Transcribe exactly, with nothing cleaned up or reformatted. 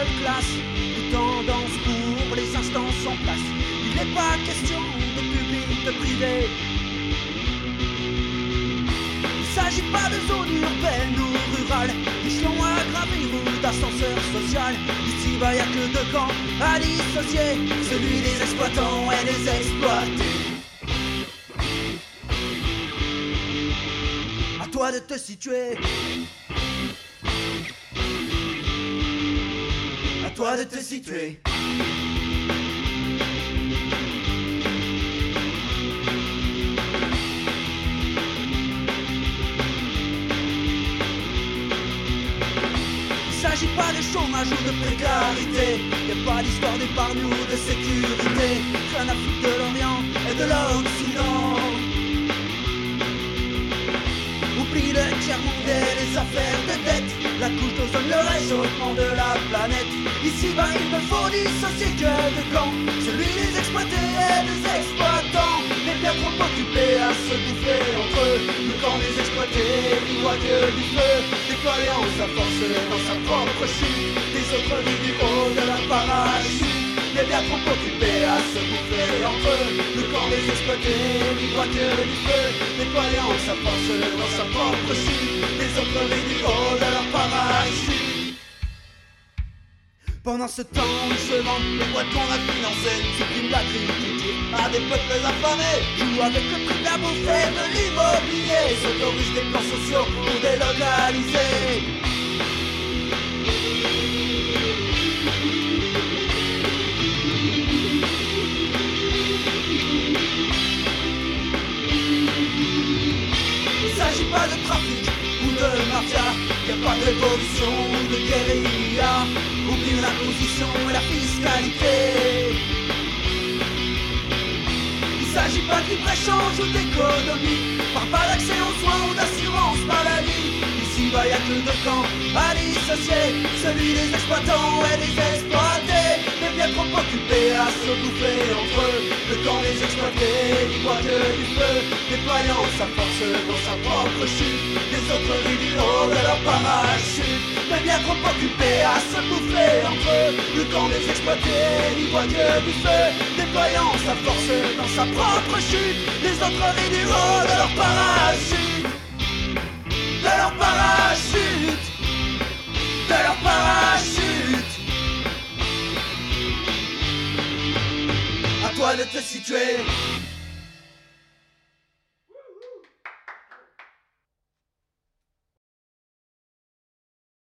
seule classe, de tendance pour les instances en place. Il n'est pas question de public, de privé. Il s'agit pas de zone urbaine ou rurale, d'échelon à gravir ou d'ascenseur social. Ici bah y'a que deux camps à dissocier, celui des exploitants et des exploités. À toi de te situer. À toi de te situer. Il s'agit pas de chômage ou de précarité, y'a pas d'histoire d'épargne ou de sécurité. Rien à foutre de l'Orient et de l'Occident. Oublie le tiers-monde et les affaires de dette, la couche d'ozone, le réchauffement de la planète. Ici bas il ne faut dissocier que deux camps, celui des exploités et des exploitants. Mais bien trop occupés à se bouffer entre eux, le camp des exploités n'y voit que du feu, déployant sa force dans sa propre chute, des autres vivent du haut de leur parachute. Mais bien trop occupés à se bouffer entre eux, le camp des exploités n'y voit que du feu, déployant sa force dans sa propre chute, les autres vivent du haut de leur parachute. Pendant ce temps, ils se vendent les boîtes qu'on a financées, suppriment l'agriculture à des peuples affamés, jouent avec le prix de la bouffe et de l'immobilier, s'autorisent des plans sociaux pour délocaliser. Il s'agit pas de trafic ou de mafia, y'a pas de révolution ou de guérilla. Oublie l'imposition et la fiscalité. Il s'agit pas de libre-échange ou d'économie, parle pas d'accès aux soins ou d'assurance maladie. Ici bah y'a que deux camps à dissocier, celui des exploitants et des exploités. Mais bien trop occupés à se bouffer entre eux, le camp des exploités n'y voit que du feu, déployant sa force dans sa propre chute, les autres rient du haut de leur parachute. Mais bien trop occupés à se bouffer entre eux, le camp des exploités n'y voit que du feu, déployant sa force dans sa propre chute, les autres rient du haut de leur parachute, de leur parachute, de leur parachute. À toi de te situer.